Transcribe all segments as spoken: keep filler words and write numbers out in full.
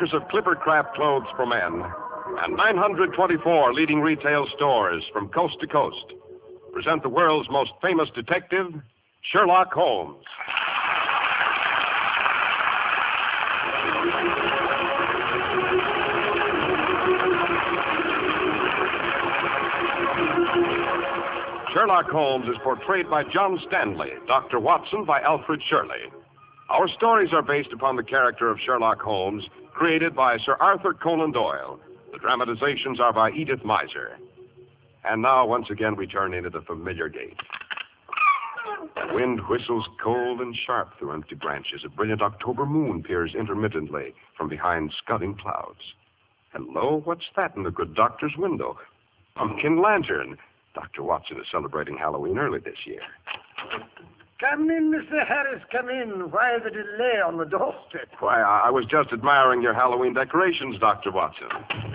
makers of Clippercraft clothes for men, and nine hundred twenty-four leading retail stores from coast to coast, present the world's most famous detective, Sherlock Holmes. Sherlock Holmes is portrayed by John Stanley, Doctor Watson by Alfred Shirley. Our stories are based upon the character of Sherlock Holmes, created by Sir Arthur Conan Doyle. The dramatizations are by Edith Meiser. And now, once again, we turn into the familiar gate. The wind whistles cold and sharp through empty branches. A brilliant October moon peers intermittently from behind scudding clouds. Hello, what's that in the good doctor's window? Pumpkin lantern. Doctor Watson is celebrating Halloween early this year. Come in, Mister Harris, come in. Why the delay on the doorstep? Why, I, I was just admiring your Halloween decorations, Doctor Watson.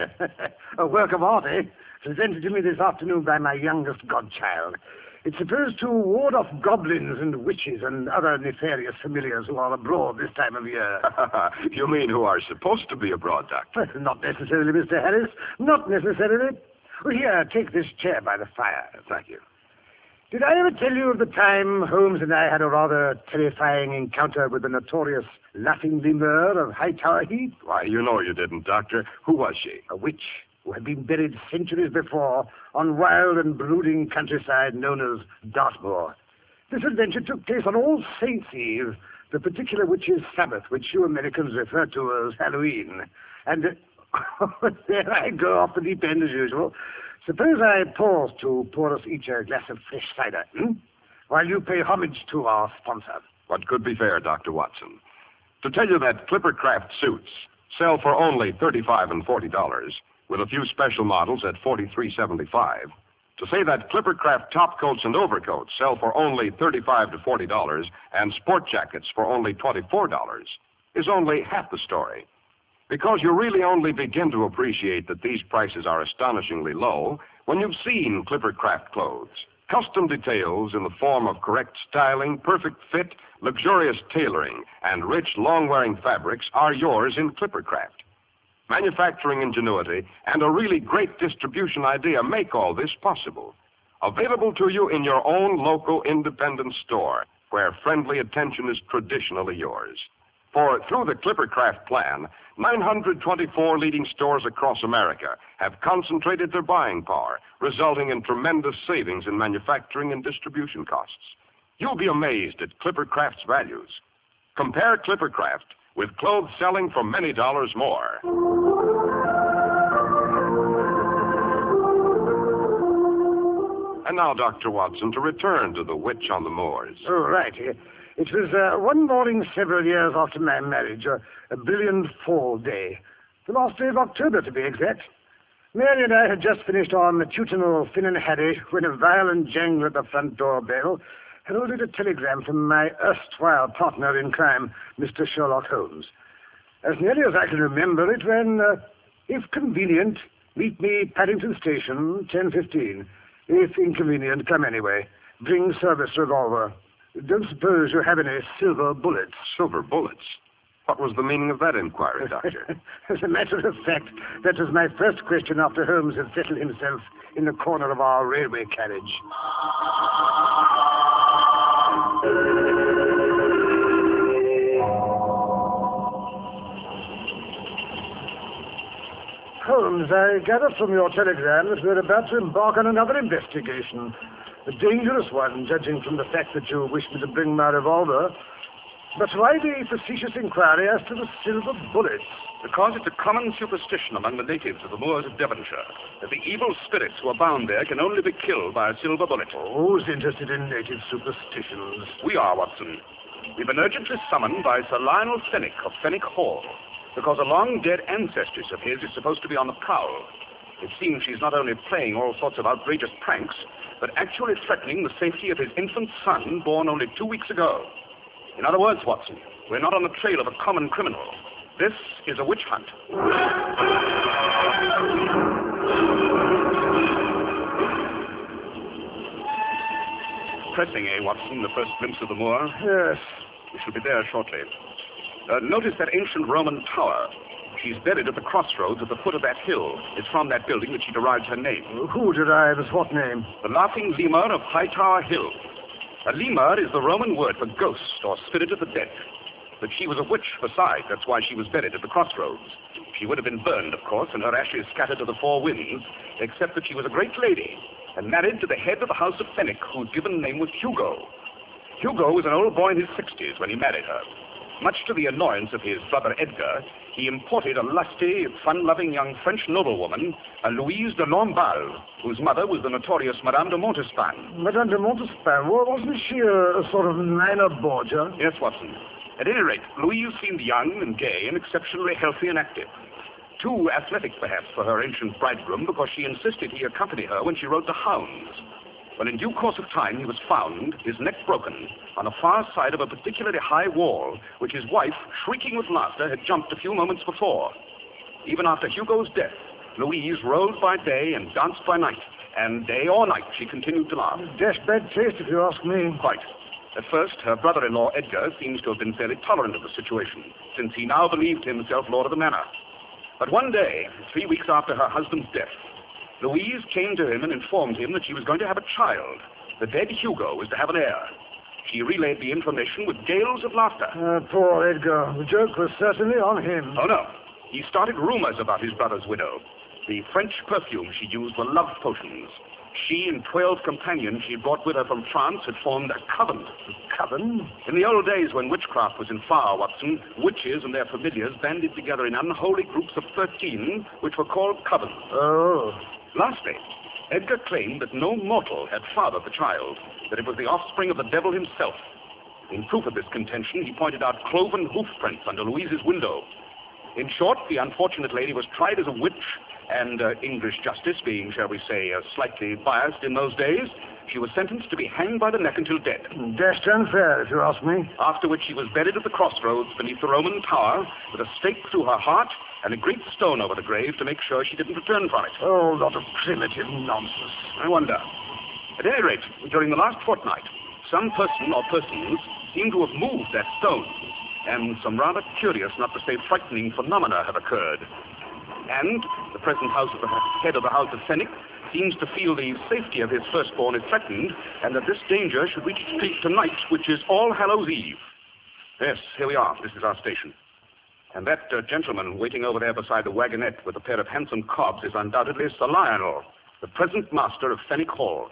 A work of art, eh? Presented to me this afternoon by my youngest godchild. It's supposed to ward off goblins and witches and other nefarious familiars who are abroad this time of year. You mean who are supposed to be abroad, Doctor? Not necessarily, Mister Harris. Not necessarily. Well, here, take this chair by the fire. Thank you. Did I ever tell you of the time Holmes and I had a rather terrifying encounter with the notorious Laughing Lemur of Hightower Heath? Why, you know you didn't, Doctor. Who was she? A witch who had been buried centuries before on wild and brooding countryside known as Dartmoor. This adventure took place on All Saints' Eve, the particular witch's Sabbath, which you Americans refer to as Halloween. And... Uh, there I go off the deep end as usual. Suppose I pause to pour us each a glass of fresh cider, hmm? while you pay homage to our sponsor. What could be fair, Doctor Watson? To tell you that Clippercraft suits sell for only thirty-five dollars and forty dollars, with a few special models at forty-three dollars and seventy-five cents. To say that Clippercraft top coats and overcoats sell for only thirty-five to forty dollars and sport jackets for only twenty-four dollars is only half the story. Because you really only begin to appreciate that these prices are astonishingly low when you've seen Clippercraft clothes. Custom details in the form of correct styling, perfect fit, luxurious tailoring, and rich, long-wearing fabrics are yours in Clippercraft. Manufacturing ingenuity and a really great distribution idea make all this possible. Available to you in your own local independent store, where friendly attention is traditionally yours. For through the Clippercraft plan, nine hundred twenty-four leading stores across America have concentrated their buying power, resulting in tremendous savings in manufacturing and distribution costs. You'll be amazed at Clippercraft's values. Compare Clippercraft with clothes selling for many dollars more. And now, Doctor Watson, to return to the witch on the moors. Oh, right. It was uh, one morning several years after my marriage, uh, a brilliant fall day. The last day of October, to be exact. Mary and I had just finished our matutinal Finn and Harry when a violent jangle at the front door bell heralded a telegram from my erstwhile partner in crime, Mister Sherlock Holmes. As nearly as I can remember, it ran, uh, if convenient, meet me Paddington Station, ten fifteen. If inconvenient, come anyway. Bring service revolver. Don't suppose you have any silver bullets. Silver bullets? What was the meaning of that inquiry, Doctor? As a matter of fact, that was my first question after Holmes had settled himself in the corner of our railway carriage. Holmes, I gather from your telegram that we're about to embark on another investigation. A dangerous one, judging from the fact that you wish me to bring my revolver. But why the facetious inquiry as to the silver bullets? Because it's a common superstition among the natives of the moors of Devonshire that the evil spirits who are bound there can only be killed by a silver bullet. Who's interested in native superstitions? We are, Watson. We've been urgently summoned by Sir Lionel Fenwick of Fenwick Hall because a long-dead ancestress of his is supposed to be on the prowl. It seems she's not only playing all sorts of outrageous pranks, but actually threatening the safety of his infant son, born only two weeks ago. In other words, Watson, we're not on the trail of a common criminal. This is a witch hunt. Pressing, eh, Watson, the first glimpse of the moor? Yes. We shall be there shortly. Uh, notice that ancient Roman tower. She's buried at the crossroads at the foot of that hill. It's from that building that she derives her name. Who derives what name? The Laughing Lemur of Hightower Hill. A lemur is the Roman word for ghost or spirit of the dead. But she was a witch besides. That's why she was buried at the crossroads. She would have been burned, of course, and her ashes scattered to the four winds, except that she was a great lady and married to the head of the House of Fenwick, whose given name was Hugo. Hugo was an old boy in his sixties when he married her. Much to the annoyance of his brother Edgar, he imported a lusty, fun-loving young French noblewoman, a Louise de Lamballe, whose mother was the notorious Madame de Montespan. Madame de Montespan, wasn't she a, a sort of Nina Borgia? Yes, Watson. At any rate, Louise seemed young and gay and exceptionally healthy and active. Too athletic, perhaps, for her ancient bridegroom, because she insisted he accompany her when she rode the hounds. When in due course of time he was found, his neck broken, on the far side of a particularly high wall, which his wife, shrieking with laughter, had jumped a few moments before. Even after Hugo's death, Louise rode by day and danced by night, and day or night she continued to laugh. Dashed bad taste, if you ask me. Quite. At first, her brother-in-law, Edgar, seems to have been fairly tolerant of the situation, since he now believed himself lord of the manor. But one day, three weeks after her husband's death, Louise came to him and informed him that she was going to have a child. The dead Hugo was to have an heir. She relayed the information with gales of laughter. Uh, poor Edgar. The joke was certainly on him. Oh, no. He started rumors about his brother's widow. The French perfumes she used were love potions. She and twelve companions she had brought with her from France had formed a coven. A coven? In the old days when witchcraft was in flower, Watson, witches and their familiars banded together in unholy groups of thirteen, which were called covens. Oh. Lastly, Edgar claimed that no mortal had fathered the child, that it was the offspring of the devil himself. In proof of this contention, he pointed out cloven hoof prints under Louise's window. In short, the unfortunate lady was tried as a witch, and uh, English justice being, shall we say, uh, slightly biased in those days, she was sentenced to be hanged by the neck until dead. Dashed unfair, if you ask me. After which she was buried at the crossroads beneath the Roman tower, with a stake through her heart and a great stone over the grave to make sure she didn't return from it. Oh, lot of primitive nonsense. I wonder. At any rate, during the last fortnight, some person or persons seem to have moved that stone, and some rather curious, not to say frightening, phenomena have occurred. And the present house of the head of the House of Fenwick seems to feel the safety of his firstborn is threatened, and that this danger should reach its peak tonight, which is All Hallows Eve. Yes, here we are. This is our station. And that uh, gentleman waiting over there beside the wagonette with a pair of handsome cobs is undoubtedly Sir Lionel, the present master of Fenwick Hall.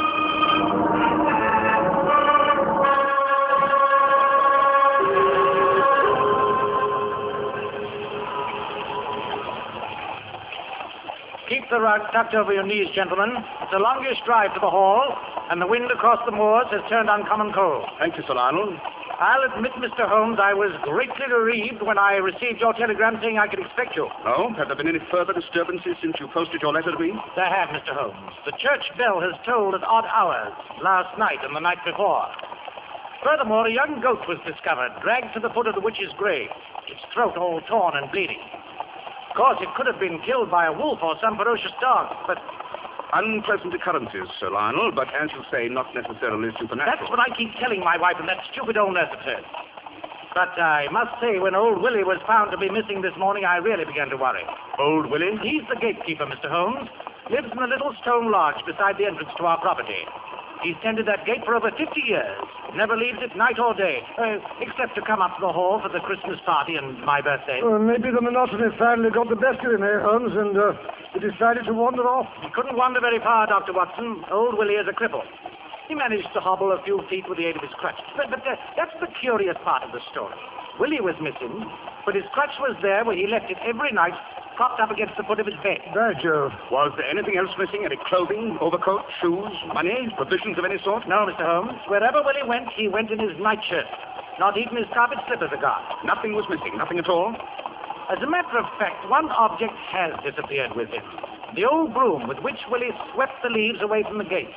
Keep the rug tucked over your knees, gentlemen. It's the longest drive to the hall, and the wind across the moors has turned uncommon cold. Thank you, Sir Lionel. I'll admit, Mister Holmes, I was greatly bereaved when I received your telegram saying I could expect you. Oh, have there been any further disturbances since you posted your letter to me? There have, Mister Holmes. The church bell has tolled at odd hours, last night and the night before. Furthermore, a young goat was discovered, dragged to the foot of the witch's grave, its throat all torn and bleeding. Of course, it could have been killed by a wolf or some ferocious dog, but... Unpleasant occurrences, Sir Lionel, but as you say, not necessarily supernatural. That's what I keep telling my wife and that stupid old nurse of hers. But I must say, when old Willie was found to be missing this morning, I really began to worry. Old Willie? He's the gatekeeper, Mister Holmes. Lives in a little stone lodge beside the entrance to our property. He's tended that gate for over fifty years. Never leaves it night or day, uh, except to come up to the hall for the Christmas party and my birthday. Well, maybe the monotony finally got the best of him, eh, Holmes, and uh, he decided to wander off. He couldn't wander very far, Doctor Watson. Old Willie is a cripple. He managed to hobble a few feet with the aid of his crutch. But, but uh, that's the curious part of the story. Willie was missing, but his crutch was there where he left it every night, propped up against the foot of his bed. By Jove. Was there anything else missing? Any clothing, overcoat, shoes, money, provisions of any sort? No, Mister Holmes. Wherever Willie went, he went in his nightshirt. Not even his carpet slippers are gone. Nothing was missing, nothing at all? As a matter of fact, one object has disappeared with him. The old broom with which Willie swept the leaves away from the gates.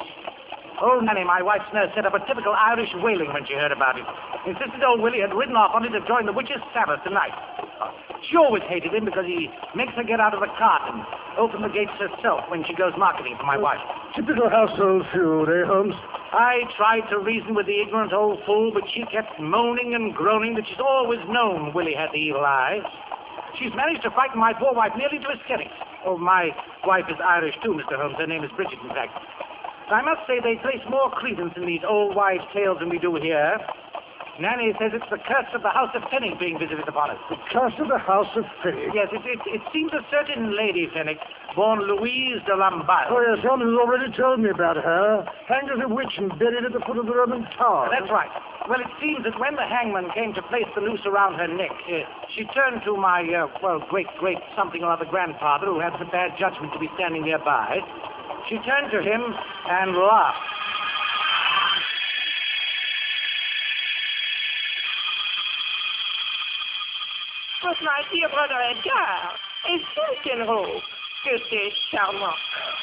Old Nanny, my wife's nurse, set up a typical Irish wailing when she heard about it. Insisted old Willie had ridden off on it to join the witches' Sabbath tonight. She always hated him because he makes her get out of the cart and open the gates herself when she goes marketing for my wife. Typical household feud, eh, Holmes? I tried to reason with the ignorant old fool, but she kept moaning and groaning that she's always known Willie had the evil eye. She's managed to frighten my poor wife nearly to hysterics. Oh, my wife is Irish too, Mister Holmes. Her name is Bridget, in fact. I must say they place more credence in these old wives' tales than we do here. Nanny says it's the curse of the House of Fenwick being visited upon us. The curse of the House of Fenwick? Yes, it, it, it seems a certain lady, Fenwick, born Louise de Lamballe. Oh, yes, Holmes has already told me about her. Hanged as a witch and buried at the foot of the Roman Tower. That's right. Well, it seems that when the hangman came to place the noose around her neck, uh, she turned to my, uh, well, great-great something or other grandfather, who had the bad judgment to be standing nearby. She turned to him and laughed. But my dear brother Edgar, a silken robe. Que c'est charmant.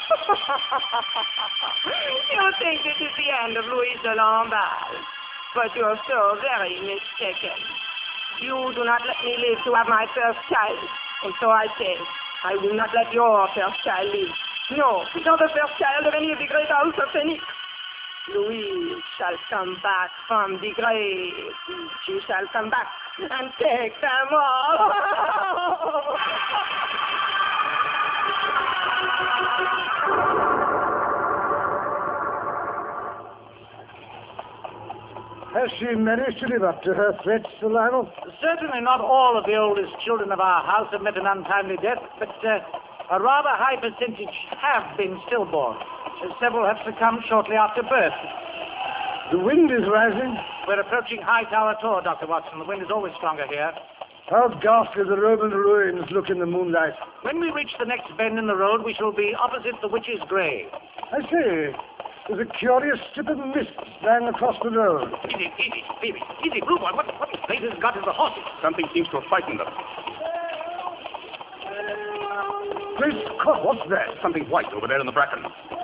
You think this is the end of Louise de Lamballe, but you're so very mistaken. You do not let me live to have my first child, and so I say, I will not let your first child live. No, nor the first child of any of the great house of Fenwick. Louise shall come back from the grave. She shall come back and take them all. Has she managed to live up to her threats, Sir Lionel? Certainly not all of the oldest children of our house have met an untimely death, but uh, a rather high percentage have been stillborn. Several have succumbed shortly after birth. The wind is rising. We're approaching Hightower Tor, Doctor Watson. The wind is always stronger here. How ghastly the Roman ruins look in the moonlight. When we reach the next bend in the road, we shall be opposite the Witch's Grave. I say, there's a curious strip of mist lying across the road. Easy, easy, easy, easy, Blue Boy. What, what the place has got is the horses? Something seems to have frightened them. Great Scott, what's that? Something white over there in the bracken.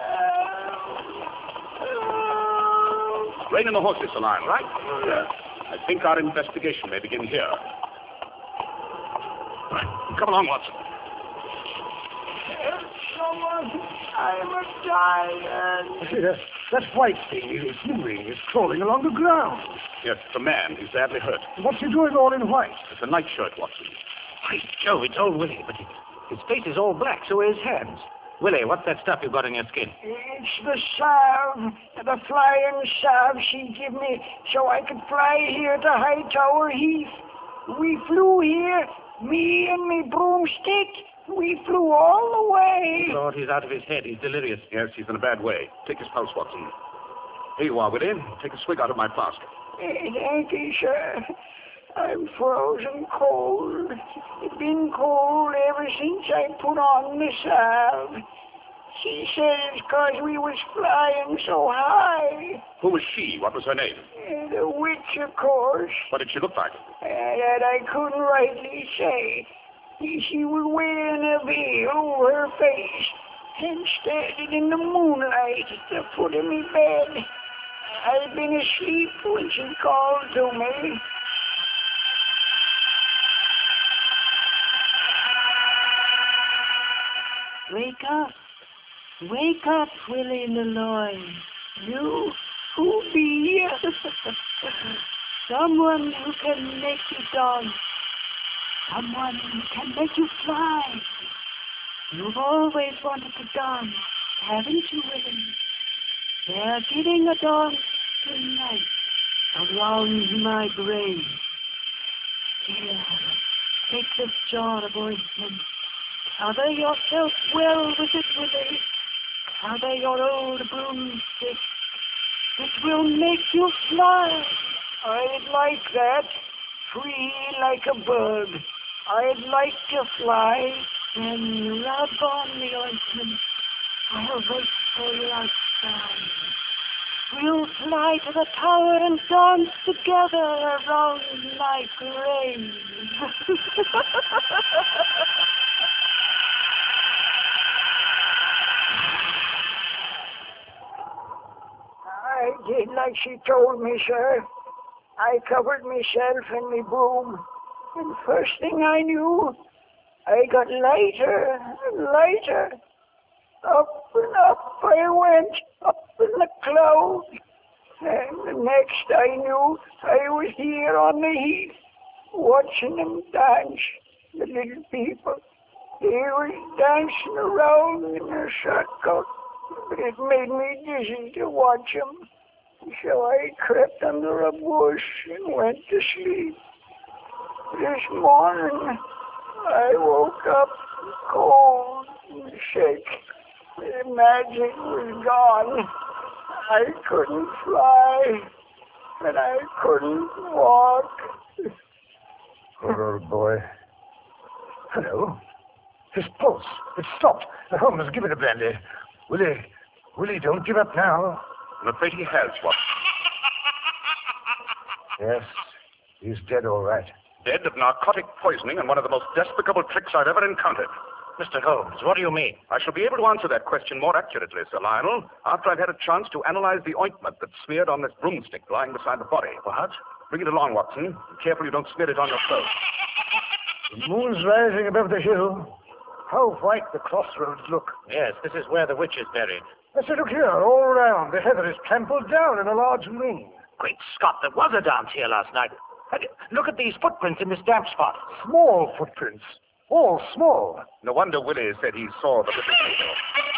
Rein in the horses, Sir Lionel. Right? Yes. I think our investigation may begin here. Right. Come along, Watson. Someone, I'm a tired. See, that, that white thing is moving. It's crawling along the ground. Yes, it's a man. He's badly hurt. What's he doing all in white? It's a nightshirt, Watson. By Joe, it's old Willie, but his face is all black, so are his hands. Willie, what's that stuff you've got on your skin? It's the salve, the flying salve she gave me so I could fly here to Hightower Heath. We flew here, me and me broomstick. We flew all the way. Lord, he's out of his head. He's delirious. Yes, he's in a bad way. Take his pulse, Watson. Here you are, Willie. Take a swig out of my flask. Eh, Thank you, sir. I'm frozen cold. It's been cold ever since I put on the salve. She said it's 'cause we was flying so high. Who was she? What was her name? Eh, The witch, of course. What did she look like? Uh, that I couldn't rightly say. She was wearing a veil over her face and standing in the moonlight at the foot of me bed. I'd been asleep when she called to me. Wake up. Wake up, Willie Leloy. You? Who be you? Someone who can make you dance. Someone who can make you fly. You've always wanted to dance, haven't you, Willie? They're giving a dance tonight around my grave. Here, take this jar of ointment. Cover yourself well with it, Willie. Cover your old broomstick. It will make you fly. I'd like that. Free like a bird. I'd like to fly. Then rub on the ointment. I'll wait for you outside. We'll fly to the tower and dance together around my grave. I did like she told me, sir. I covered myself in me broom, and first thing I knew, I got lighter and lighter. Up and up I went, up in the clouds. And the next I knew, I was here on the heath, watching them dance, the little people. They was dancing around in a circle, but it made me dizzy to watch them. So I crept under a bush and went to sleep. This morning, I woke up cold and sick. The magic was gone. I couldn't fly, and I couldn't walk. Poor old boy. Hello. His pulse. It stopped. Holmes, give it a brandy. Willie, Willie, don't give up now. I'm afraid he has, Watson. Yes, he's dead all right. Dead of narcotic poisoning and one of the most despicable tricks I've ever encountered. Mister Holmes, what do you mean? I shall be able to answer that question more accurately, Sir Lionel, after I've had a chance to analyze the ointment that's smeared on this broomstick lying beside the body. What? Bring it along, Watson. Be careful you don't smear it on your clothes. The moon's rising above the hill. How white the crossroads look. Yes, this is where the witch is buried. I say, look here, all around. The heather is trampled down in a large ring. Great Scott, there was a dance here last night. Look at these footprints in this damp spot. Small footprints. All small. No wonder Willie said he saw the little people.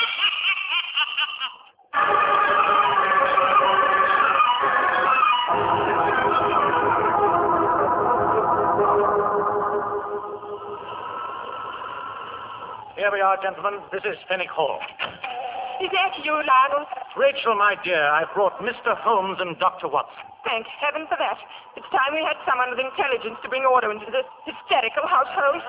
Here we are, gentlemen. This is Fenwick Hall. Is that you, Lionel? Rachel, my dear, I've brought Mister Holmes and Doctor Watson. Thank heaven for that. It's time we had someone with intelligence to bring order into this hysterical household.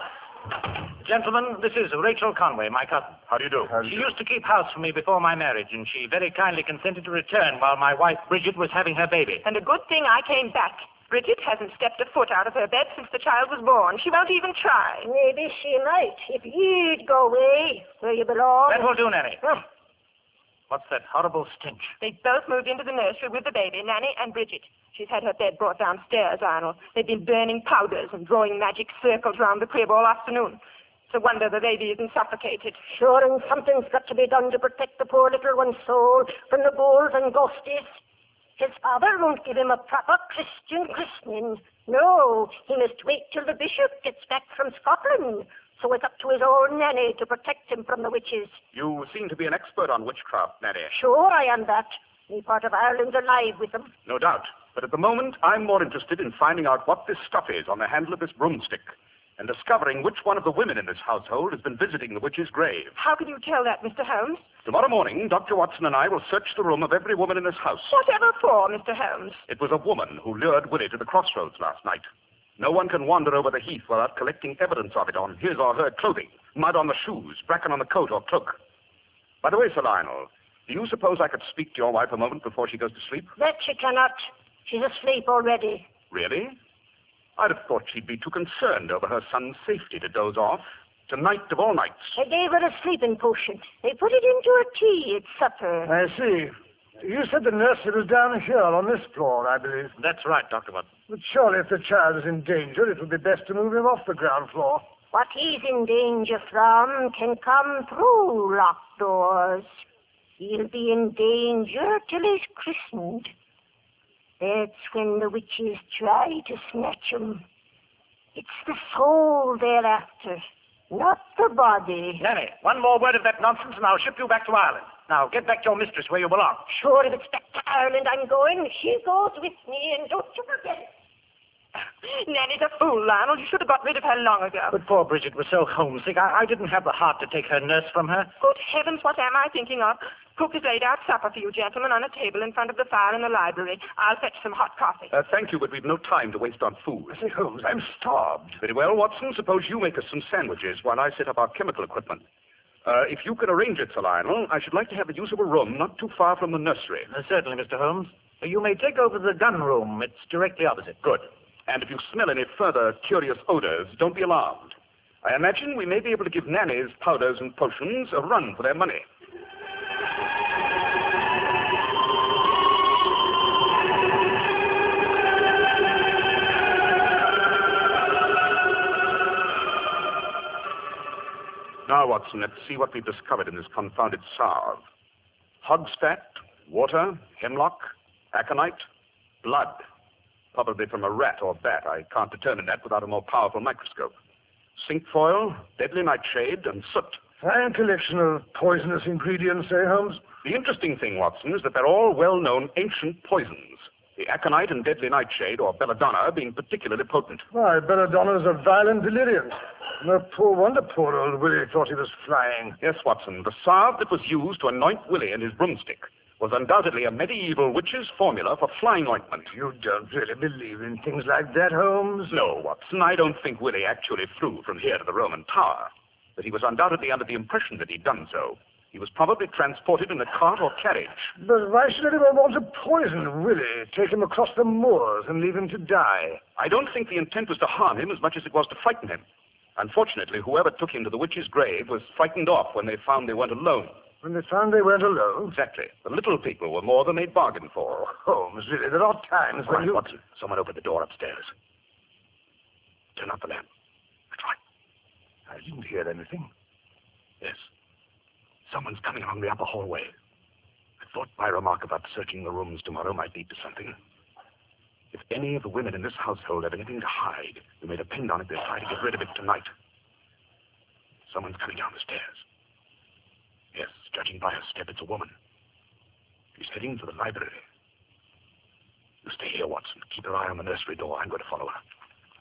Gentlemen, this is Rachel Conway, my cousin. How do you do? She used to keep house for me before my marriage, and she very kindly consented to return while my wife, Bridget, was having her baby. And a good thing I came back. Bridget hasn't stepped a foot out of her bed since the child was born. She won't even try. Maybe she might if you'd go away where you belong. That will do, Nanny. Hmm. What's that horrible stench? They both moved into the nursery with the baby, Nanny and Bridget. She's had her bed brought downstairs, Arnold. They've been burning powders and drawing magic circles round the crib all afternoon. It's a wonder the baby isn't suffocated. Sure, and something's got to be done to protect the poor little one's soul from the ghouls and ghosties. His father won't give him a proper Christian christening. No, he must wait till the bishop gets back from Scotland. So it's up to his old Nanny to protect him from the witches. You seem to be an expert on witchcraft, Nanny. Sure, I am that. Me part of Ireland's alive with them. No doubt. But at the moment, I'm more interested in finding out what this stuff is on the handle of this broomstick and discovering which one of the women in this household has been visiting the witch's grave. How can you tell that, Mister Holmes? Tomorrow morning, Doctor Watson and I will search the room of every woman in this house. Whatever for, Mister Holmes? It was a woman who lured Willie to the crossroads last night. No one can wander over the heath without collecting evidence of it on his or her clothing, mud on the shoes, bracken on the coat or cloak. By the way, Sir Lionel, do you suppose I could speak to your wife a moment before she goes to sleep? That she cannot. She's asleep already. Really? I'd have thought she'd be too concerned over her son's safety to doze off. Tonight of all nights. I gave her a sleeping potion. They put it into her tea at supper. I see. You said the nursery was down here on this floor, I believe. That's right, Doctor Watson. But surely if the child is in danger, it would be best to move him off the ground floor. What he's in danger from can come through locked doors. He'll be in danger till he's christened. That's when the witches try to snatch him. It's the soul they're after, not the body. Nanny, one more word of that nonsense and I'll ship you back to Ireland. Now, get back to your mistress where you belong. Sure, if it's back to Ireland I'm going, she goes with me, and don't you forget it. Nanny's a fool, Lionel. You should have got rid of her long ago. But poor Bridget was so homesick, I, I didn't have the heart to take her nurse from her. Good heavens, what am I thinking of? Cook has laid out supper for you gentlemen on a table in front of the fire in the library. I'll fetch some hot coffee. Uh, thank you, but we've no time to waste on food. I say, Holmes, I'm starved. Very well, Watson. Suppose you make us some sandwiches while I set up our chemical equipment. Uh, if you can arrange it, Sir Lionel, I should like to have the use of a room not too far from the nursery. Uh, certainly, Mister Holmes. Uh, you may take over the gun room. It's directly opposite. Good. And if you smell any further curious odors, don't be alarmed. I imagine we may be able to give nannies, powders, and potions a run for their money. Now, Watson, let's see what we've discovered in this confounded salve. Hog's fat, water, hemlock, aconite, blood. Probably from a rat or bat. I can't determine that without a more powerful microscope. Cinquefoil, deadly nightshade, and soot. Fine collection of poisonous ingredients, eh, Holmes? The interesting thing, Watson, is that they're all well-known ancient poisons. The aconite and deadly nightshade, or belladonna, being particularly potent. Why, belladonna's a violent delirium. No poor wonder poor old Willie thought he was flying. Yes, Watson, the salve that was used to anoint Willie and his broomstick was undoubtedly a medieval witch's formula for flying ointment. You don't really believe in things like that, Holmes? No, Watson, I don't think Willie actually flew from here to the Roman Tower. But he was undoubtedly under the impression that he'd done so. He was probably transported in a cart or carriage. But why should anyone want to poison Willie, take him across the moors and leave him to die? I don't think the intent was to harm him as much as it was to frighten him. Unfortunately, whoever took him to the witch's grave was frightened off when they found they weren't alone. When they found they weren't alone? Exactly. The little people were more than they'd bargained for. Oh, Holmes, really, there are times All when right, you... Watson, someone opened the door upstairs. Turn out the lamp. That's right. I didn't hear anything. Yes. Someone's coming along the upper hallway. I thought my remark about searching the rooms tomorrow might lead to something. If any of the women in this household have anything to hide, you may depend on it they'll try to get rid of it tonight. Someone's coming down the stairs. Yes, judging by her step, it's a woman. She's heading to the library. You stay here, Watson. Keep your eye on the nursery door. I'm going to follow her.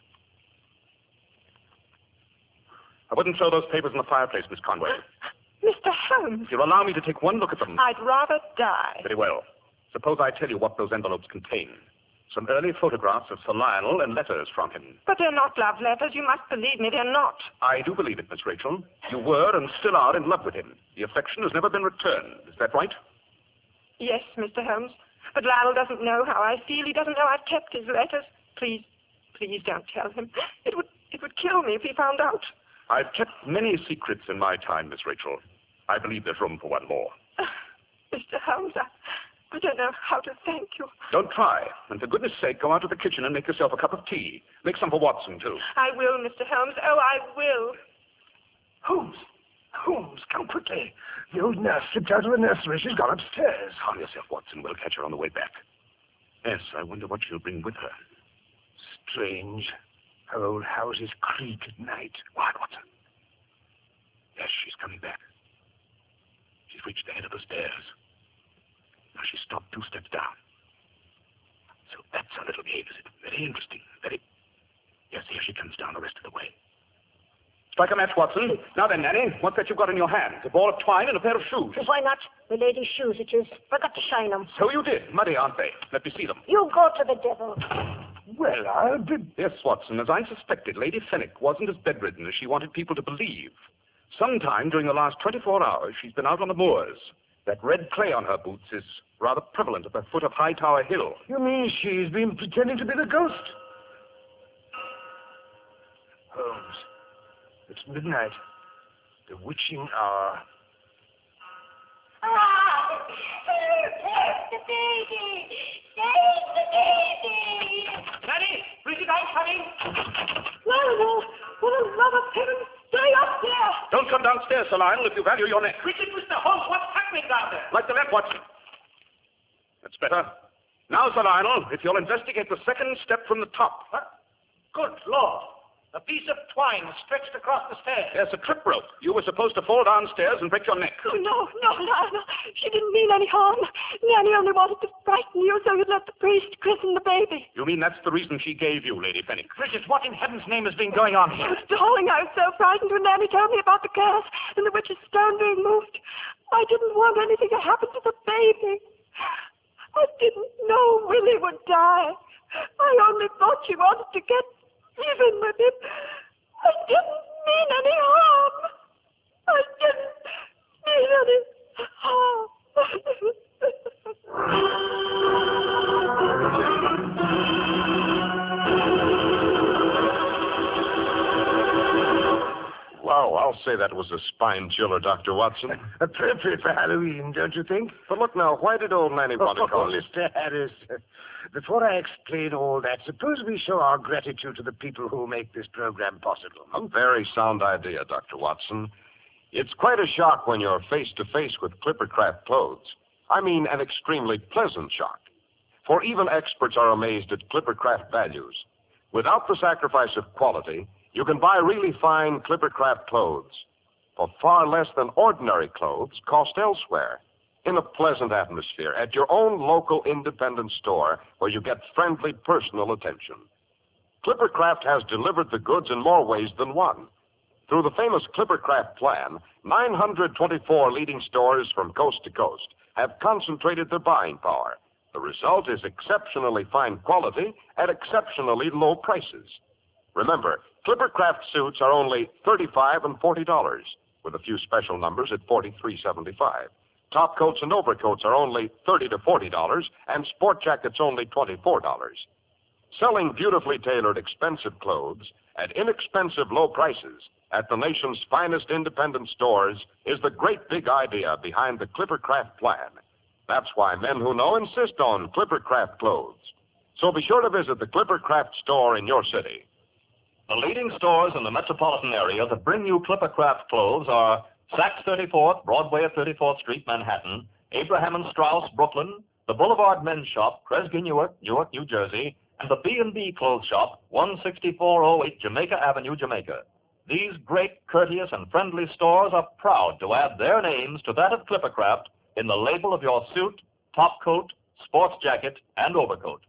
I wouldn't throw those papers in the fireplace, Miss Conway. Mister Holmes, If you'll allow me to take one look at them. I'd rather die. Very well. Suppose I tell you what those envelopes contain. Some early photographs of Sir Lionel and letters from him. But they're not love letters. You must believe me, they're not. I do believe it, Miss Rachel. You were and still are in love with him. The affection has never been returned. Is that right? Yes, Mister Holmes. But Lionel doesn't know how I feel. He doesn't know I've kept his letters. Please, please don't tell him. It would, it would kill me if he found out. I've kept many secrets in my time, Miss Rachel. I believe there's room for one more. Uh, Mister Holmes, I, I don't know how to thank you. Don't try. And for goodness sake, go out to the kitchen and make yourself a cup of tea. Make some for Watson, too. I will, Mister Holmes. Oh, I will. Holmes! Holmes, come quickly. The old nurse slipped out of the nursery. She's gone upstairs. Calm yourself, Watson. We'll catch her on the way back. Yes, I wonder what she'll bring with her. Strange. Her old houses creak at night. Quiet, Watson. Yes, she's coming back. She's reached the head of the stairs. Now she's stopped two steps down. So that's her little game, is it? Very interesting. Very... Yes, here she comes down the rest of the way. Strike a match, Watson. Now then, Nanny, what's that you've got in your hand? A ball of twine and a pair of shoes. Why not? The lady's shoes, it is. Forgot to shine them. So you did. Muddy, aren't they? Let me see them. You go to the devil. Well, I'll be... Yes, Watson, as I suspected, Lady Fenwick wasn't as bedridden as she wanted people to believe. Sometime during the last twenty-four hours, she's been out on the moors. That red clay on her boots is rather prevalent at the foot of Hightower Hill. You mean she's been pretending to be the ghost? Holmes, it's midnight. The witching hour. Ah! Save the baby! Save the baby! Nanny, Bridget, I'm coming. Lionel, for the love of heaven, stay up there! Don't come downstairs, Sir Lionel, if you value your neck. Bridget, Mister Holmes, what's happening down there? Like the left, Watson. That's better. Now, Sir Lionel, if you'll investigate the second step from the top. Huh? Good Lord. A piece of twine stretched across the stairs. There's a trip rope. You were supposed to fall downstairs and break your neck. Oh, no, no, Lionel. She didn't mean any harm. Nanny only wanted to frighten you so you'd let the priest christen the baby. You mean that's the reason she gave you, Lady Fenwick? Bridget, what in heaven's name has been going on here? Oh, darling, I was so frightened when Nanny told me about the curse and the witch's stone being moved. I didn't want anything to happen to the baby. I didn't know Willie would die. I only thought she wanted to get even with him. I didn't mean any harm. I didn't mean any harm. Wow, I'll say that was a spine chiller, Doctor Watson. Appropriate for Halloween, don't you think? But look now, why did old Nanny want to Oh, call us? Mister Harris, uh, before I explain all that, suppose we show our gratitude to the people who make this program possible. A very sound idea, Doctor Watson. It's quite a shock when you're face to face with Clippercraft clothes. I mean, an extremely pleasant shock. For even experts are amazed at Clippercraft values. Without the sacrifice of quality, you can buy really fine Clippercraft clothes for far less than ordinary clothes cost elsewhere, in a pleasant atmosphere at your own local independent store where you get friendly personal attention. Clippercraft has delivered the goods in more ways than one. Through the famous Clippercraft plan, nine hundred twenty-four leading stores from coast to coast have concentrated their buying power. The result is exceptionally fine quality at exceptionally low prices. Remember, Clippercraft suits are only thirty-five dollars and forty dollars, with a few special numbers at forty-three seventy-five. Top coats and overcoats are only thirty to forty dollars, and sport jackets only twenty-four dollars. Selling beautifully tailored, expensive clothes at inexpensive low prices at the nation's finest independent stores is the great big idea behind the Clippercraft plan. That's why men who know insist on Clippercraft clothes. So be sure to visit the Clippercraft store in your city. The leading stores in the metropolitan area that bring you Clippercraft clothes are Saks thirty-fourth, Broadway at thirty-fourth Street, Manhattan, Abraham and Strauss, Brooklyn, the Boulevard Men's Shop, Kresge Newark, Newark, New Jersey, and the B and B Clothes Shop, one sixty-four oh eight Jamaica Avenue, Jamaica. These great, courteous, and friendly stores are proud to add their names to that of Clippercraft in the label of your suit, top coat, sports jacket, and overcoat.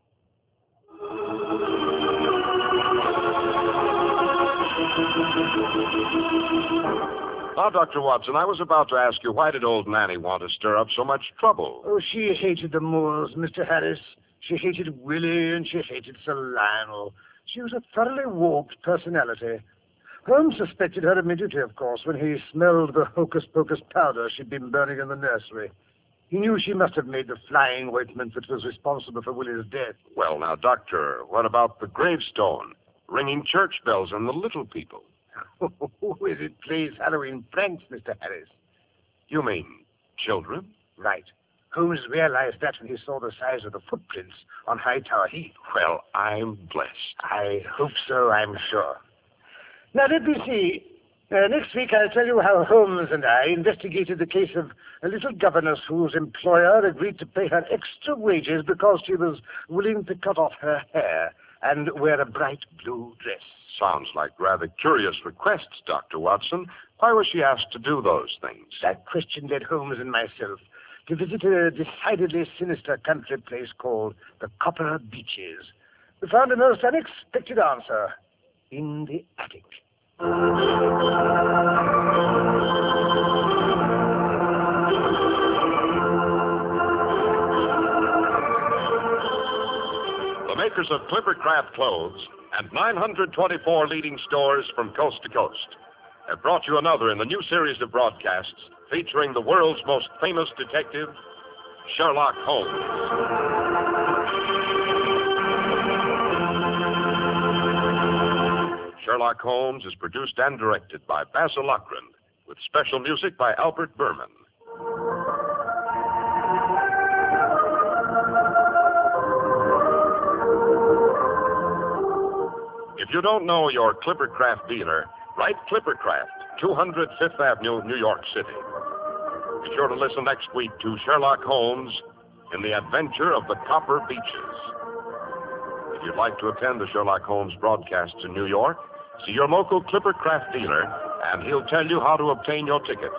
Now, Doctor Watson, I was about to ask you, why did old Nanny want to stir up so much trouble? Oh, she hated the Moores, Mister Harris. She hated Willie and she hated Sir Lionel. She was a thoroughly warped personality. Holmes suspected her immediately, of course, when he smelled the hocus-pocus powder she'd been burning in the nursery. He knew she must have made the flying ointment that was responsible for Willie's death. Well, now, Doctor, what about the gravestone, ringing church bells, and the little people? Who is it plays Halloween pranks, Mister Harris? You mean children? Right. Holmes realized that when he saw the size of the footprints on Hightower Heath. Well, I'm blessed. I hope so, I'm sure. Now, let me see. Uh, next week, I'll tell you how Holmes and I investigated the case of a little governess whose employer agreed to pay her extra wages because she was willing to cut off her hair and wear a bright blue dress. Sounds like rather curious requests, Doctor Watson. Why was she asked to do those things? That question led Holmes and myself to visit a decidedly sinister country place called the Copper Beeches. We found a most unexpected answer in the attic. The makers of Clippercraft clothes and nine hundred twenty-four leading stores from coast to coast have brought you another in the new series of broadcasts featuring the world's most famous detective, Sherlock Holmes. Sherlock Holmes is produced and directed by Basil Loughrane, with special music by Albert Berman. If you don't know your Clippercraft dealer, write Clippercraft, two hundred Fifth Avenue, New York City. Be sure to listen next week to Sherlock Holmes in the Adventure of the Copper Beeches. If you'd like to attend the Sherlock Holmes broadcasts in New York, see your local Clippercraft dealer, and he'll tell you how to obtain your tickets.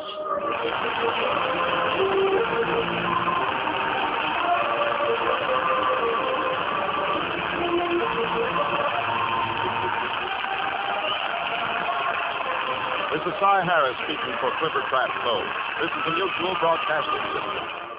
This is Cy Harris speaking for Clippercraft Clothes. This is the Mutual Broadcasting System.